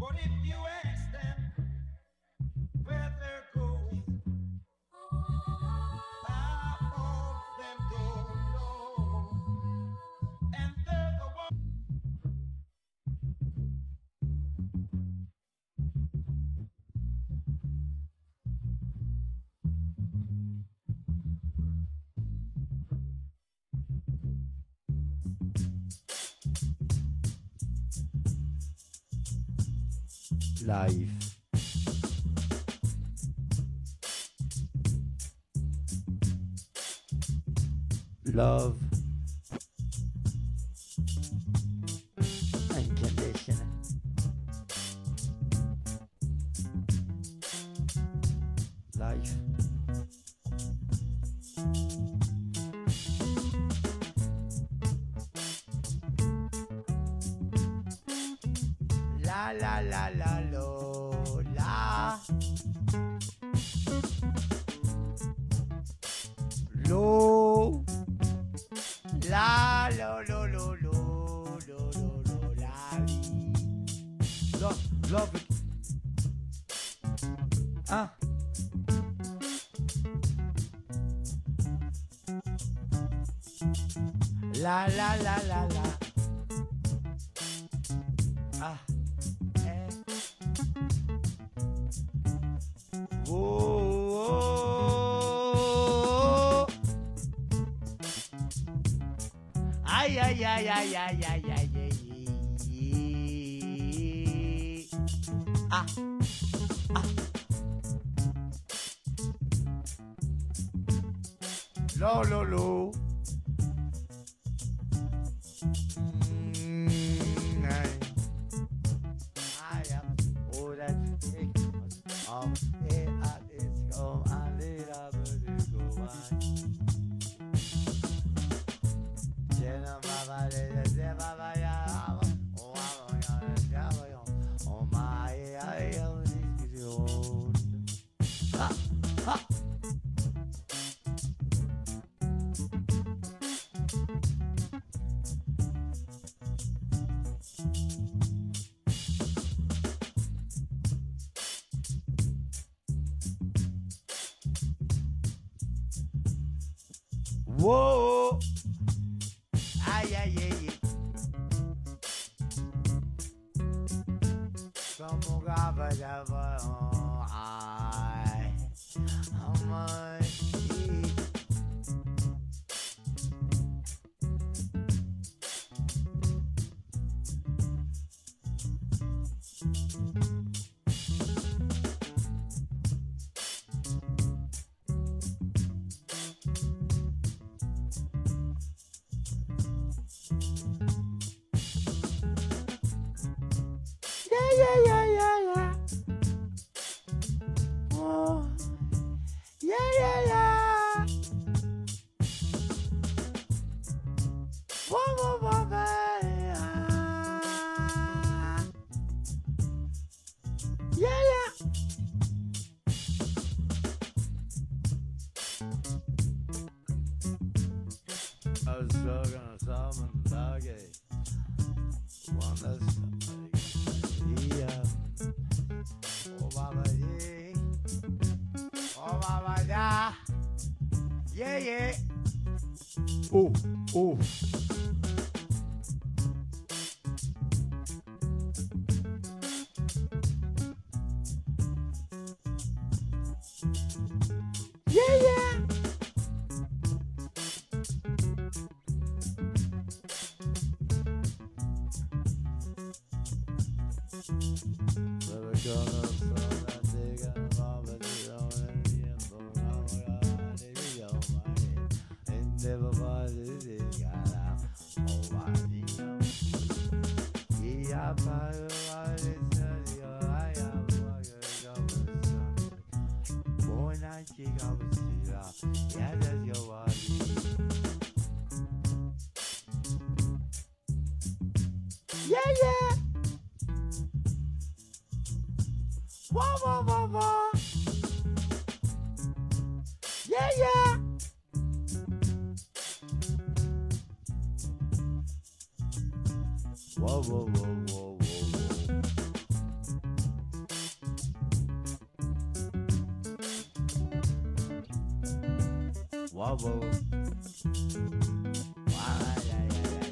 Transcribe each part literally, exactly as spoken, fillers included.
Live. Love. Unconditional. Life. La la la la lo la lo la lo lo lo lo lo lo lo la love love it. Ah. La la la la la. Ah. Eh. Whoa, whoa. Ay, ay, ay, ay, ay, ay, ay, ay. Ah. Ah. Lo, lo, lo. Mm, ay. I am all that sick of it at its home and it up to go on. Jenna Baba, the Baba, oh, oh, my, I am this own. Ha, ha. Whoa! Ay, ay, ay, ay. Como gabadaba, oh, ay. How much? Yeah, yeah, yeah, yeah, yeah. Oh, yeah, yeah, yeah. Whoa, whoa, whoa, yeah. Yeah, yeah. I was talking to someone about it. One that's yeah. Oh, Baba, yeah. Oh, Baba, yeah. Yeah, yeah. Oh, oh. Yeah, yeah. Yeah, yeah. Whoa, whoa, whoa, whoa. Yeah, yeah. Whoa, whoa, whoa, whoa, whoa, whoa. wobble. Ay, ay, ay, ay.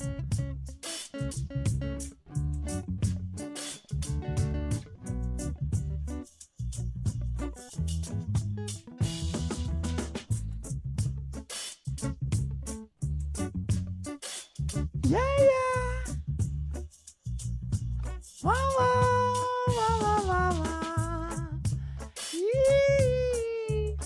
Yeah, yeah. Wow, wow, wow, wow, wow, wow. Yee,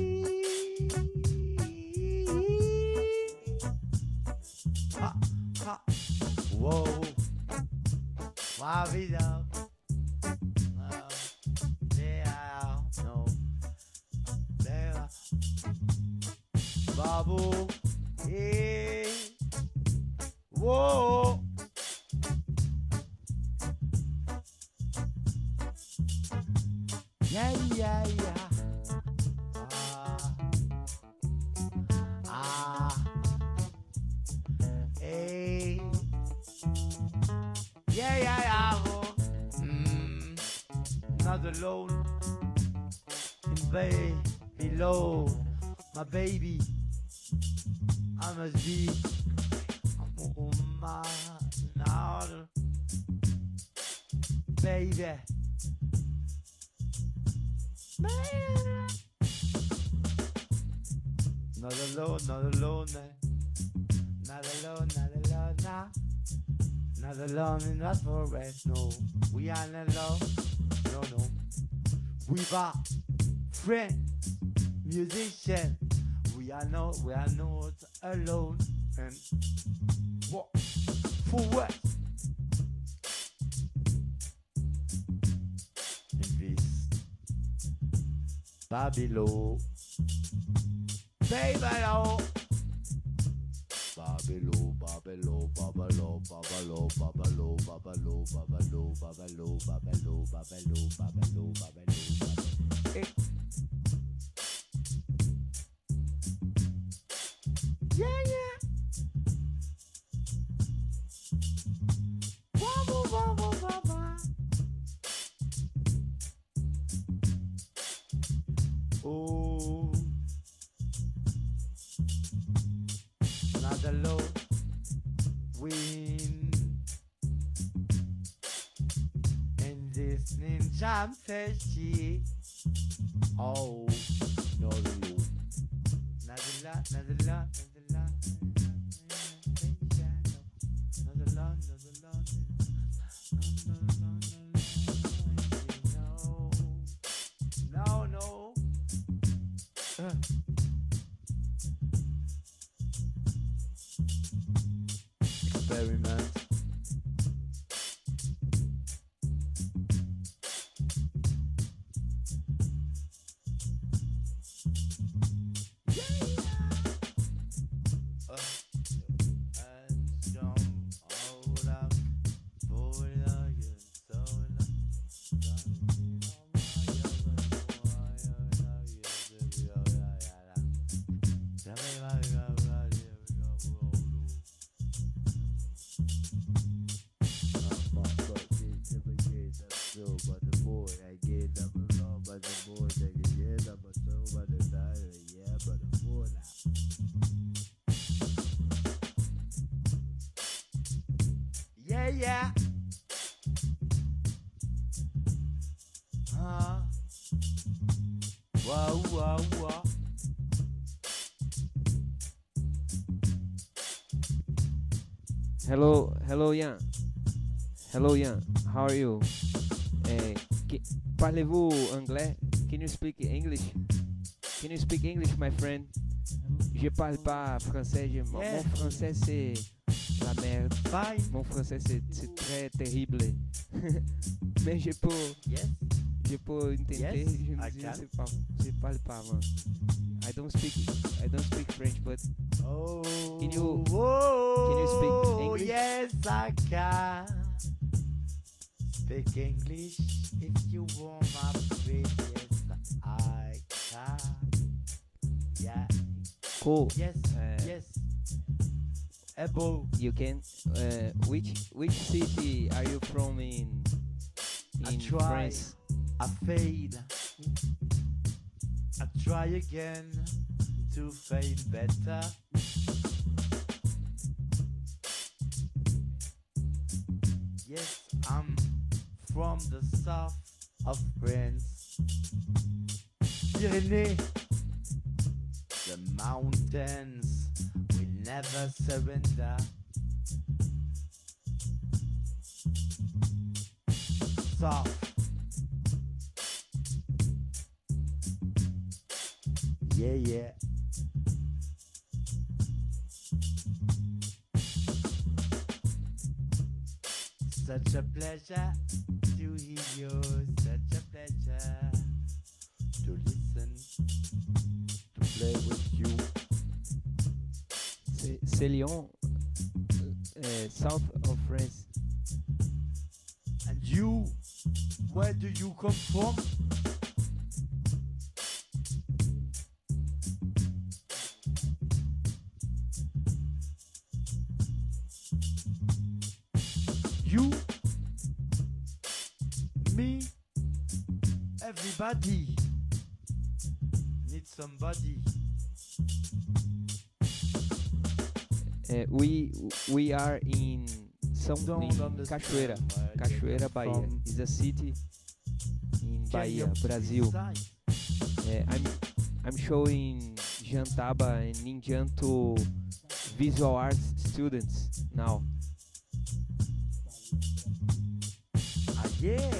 ha, ha. Whoa. Wow, vida. No. Yeah, no. There. Babu. Yeah. Whoa. Yeah, yeah, yeah. Ah, ah, hey. Yeah, yeah, yeah. Oh. Mm, not alone. In bay below my baby. I must be. Oh my, now, baby. Man. Not alone, not alone, eh. Not alone, not alone, nah. Not alone in that forest, no. We are not alone, no, no. We are friends, musicians. We are not, we are not alone. And what? For what? In this Babylon. Babylon. Babylon, Babylon, Babylon, Babylon, Babylon, Babylon, Babylon, Babylon, Babylon, Babylon, Babylon, Babylon. Eh. Yeah, yeah. Wah, wah, wah, wah, wah. Oh. Not alone. Win. In this ninja fishy. Oh. No, no. Not a lot, not a lot, not a lot. Not a lot, not a lot. No, no. Uh. Experiment. Yeah, yeah. Huh? Wow, wow, wow. Hello, hello, Ian. Hello, Ian. How are you? Eh, que- Parlez-vous anglais? Can you speak English? Can you speak English, my friend? Je parle pas français. Je- mon- Yeah. Mon français c'est la merde. Fine. Mon français c'est c'est très terrible. Mais je peux, Yes. je peux tenter. Yes, je I je can. sais pas. Je parle pas. Man. I don't speak. I don't speak French, but Oh. Can you- Whoa, can you speak English? Yes, I can. Speak English if you want my friend. Yes, I can. Yeah. cool. Yes. Uh, Yes. Ebo. You can. Uh, which which city are you from in I in try. France? I fade. I try again to to feel better. Yes, I'm from the south of France. Pyrenees, the mountains will never surrender. Soft. Yeah, yeah. Such a pleasure to hear you, such a pleasure to listen, to play with you. C'est c'est Lyon, uh, south of France. And you, where do you come from? You, me, everybody needs somebody. Uh, we we are in São Don't in understand Cachoeira, where they Cachoeira, come Bahia. from. Is a city in Can Bahia, you Brazil. precise? Uh, I'm I'm showing Jantaba and Ninjanto visual arts students now. Ah yeah.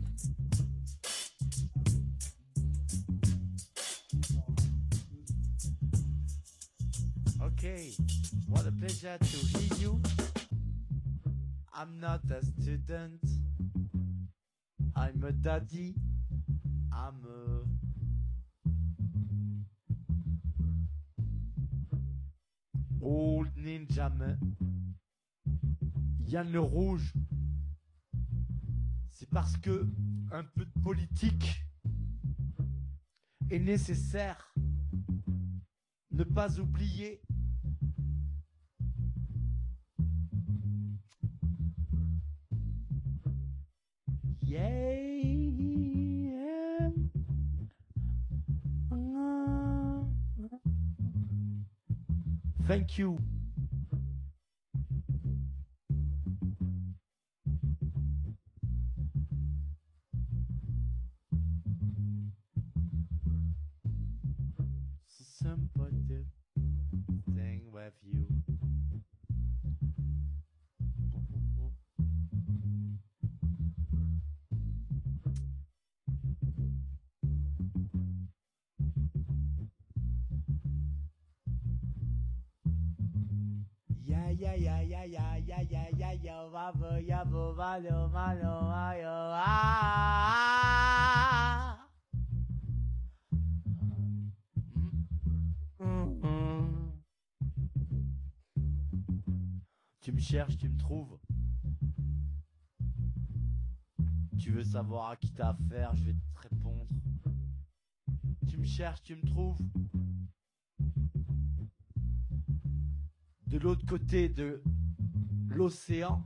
Okay, what a pleasure to hear you. I'm not a student. I'm a daddy. I'm a old ninja man. Yann le Rouge. C'est parce que un peu de politique est nécessaire. Ne pas oublier yeah. Thank you. Somebody thing with you. Yeah, yeah, yeah, yeah, yeah, yeah, yeah, yeah, yo, vavo, ya, vo, valo, malo, ayo, ah. Mm-hmm. Tu me cherches, tu me trouves. Tu veux savoir à qui t'as affaire, je vais te répondre. Tu me cherches, tu me trouves. De l'autre côté de l'océan,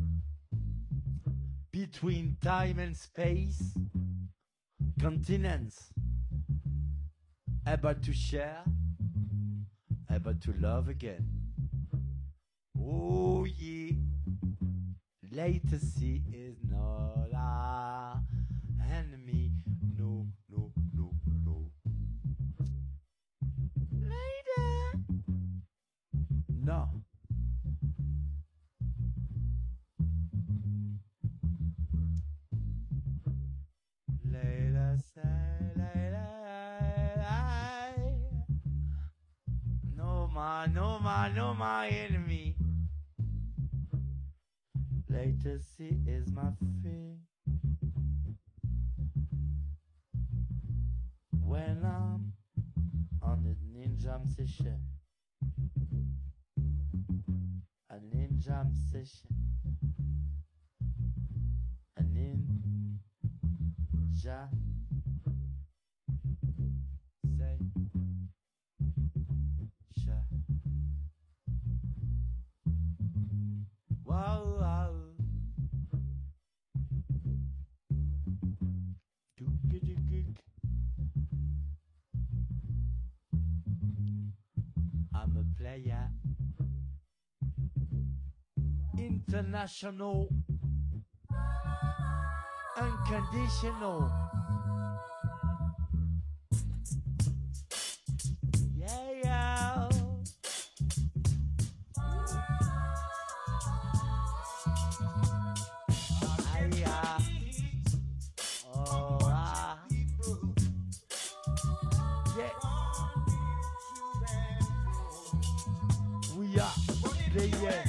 between time and space, continents, able to share, able to love again. Oh yeah, latency is not our enemy. No, no, no, no. Later. No. Layla say, Layla, no my, no my, no my enemy. Latency is my fear. When I'm on the ninja session, a ninja session, a ninja say, sha. Wow, wow. I'm a player. International. Unconditional. Yeah, yeah. Ah, yeah. Oh, ah. Yeah. We are players.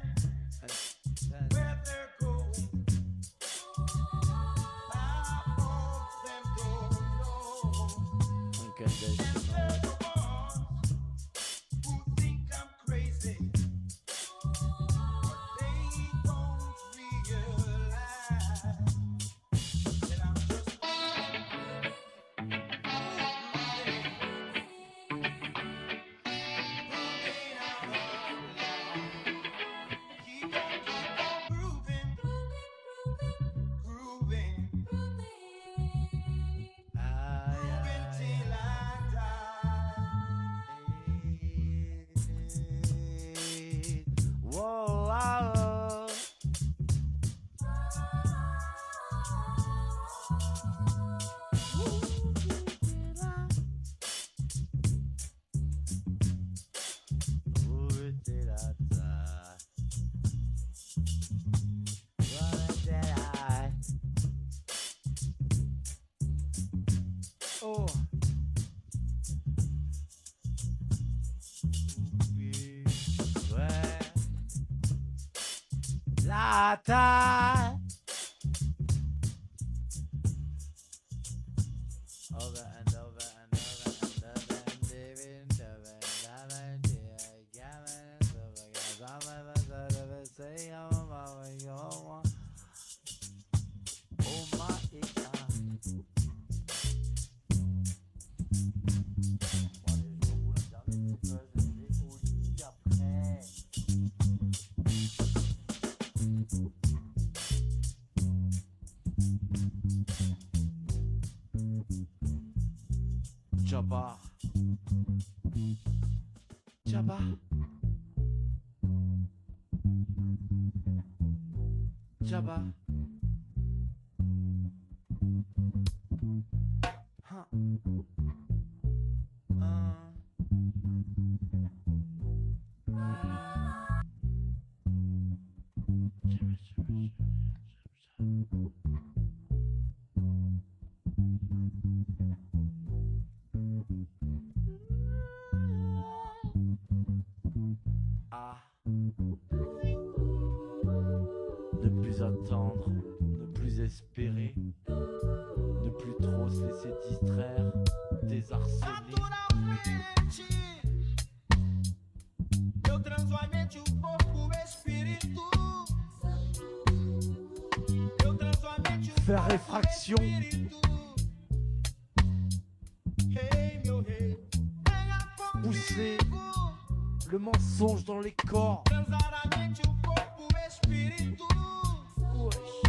Oh. Ouais. La taille. Over and over and over and over and living over and over and gammon and over guys. I'm never sort of a say I'm on my way home. Oh my God. Jabba. Jabba. Jabba. Huh. Uh. Ah. Ne plus attendre, ne plus espérer, ne plus trop se laisser distraire, désarçonner. Eu transformei o corpo, o espírito. Eu transformei o faire réfraction. Pousser le mensonge dans les corps. Wesh.